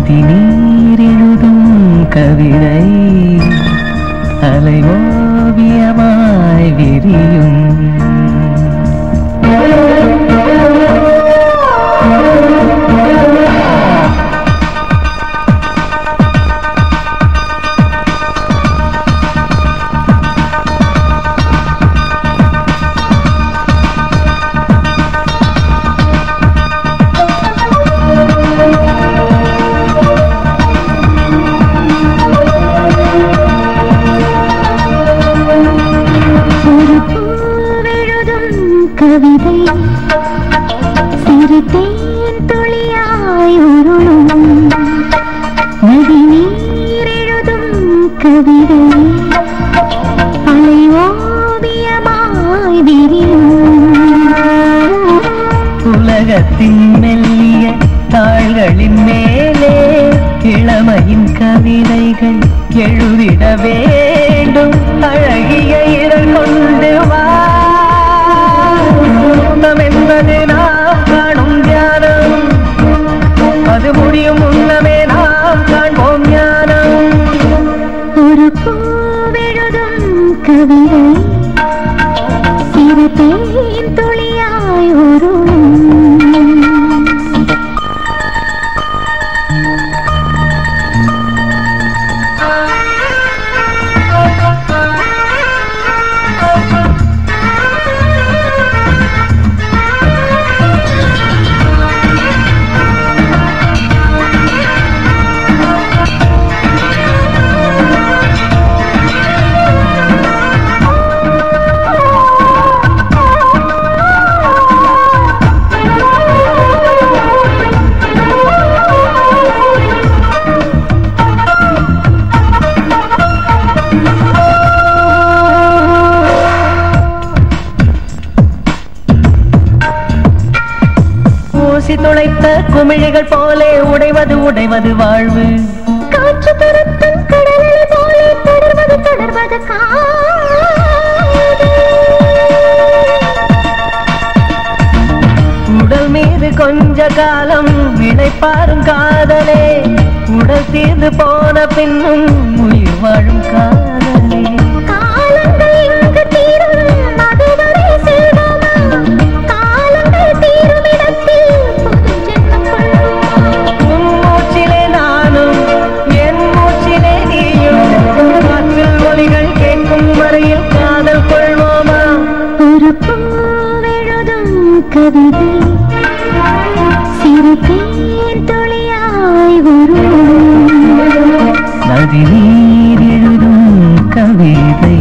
நதி நீர் எழுதும் கவிதை அலை ஓவியமாய் விரியும். கவிதை சிறு தேன் துளியாய் உருளும் நதி நீர் எழுதும் கவிதை அலை ஓவியமாய் விரியும். உலகத்தின் மெல்லிய தாள்களின் மேலே இளமையின் கவிதைகள் எழுதிட வேண்டும். அழகிய இதழ் கொண்டு வா என்பது நாம் காணும் தியானம். அது முடியும் முன்னமே நாம் காண்போம் ஞானம். ஒரு பூவெழுதும் கவிதை சிறு தேன் துளியாய் உருளும். துளைத்த குமிழிகள் போலே உடைவது உடைவது வாழ்வு. காற்று துரத்தும் கடலை போலே தொடர்வது தொடர்வது உடல் மீது கொஞ்ச காலம் இளைப்பாரும் காதலே. உடல் தீர்ந்து போன பின்னும் உயிர் வாழும் காதலே. காலங்கள் இங்கு தீரும் அதுவரை செல்வோமா? காலங்கள் தீரும் இடத்தில் கவிதை சிறு தேன் துளியாய் உருளும். நதி நீர் எழுதும் கவிதை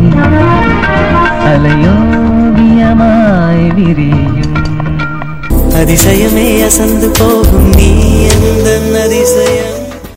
அலையோவியமாய் விரியும். அதிசயமே அசந்து போகும் நீ எந்த அதிசயம்.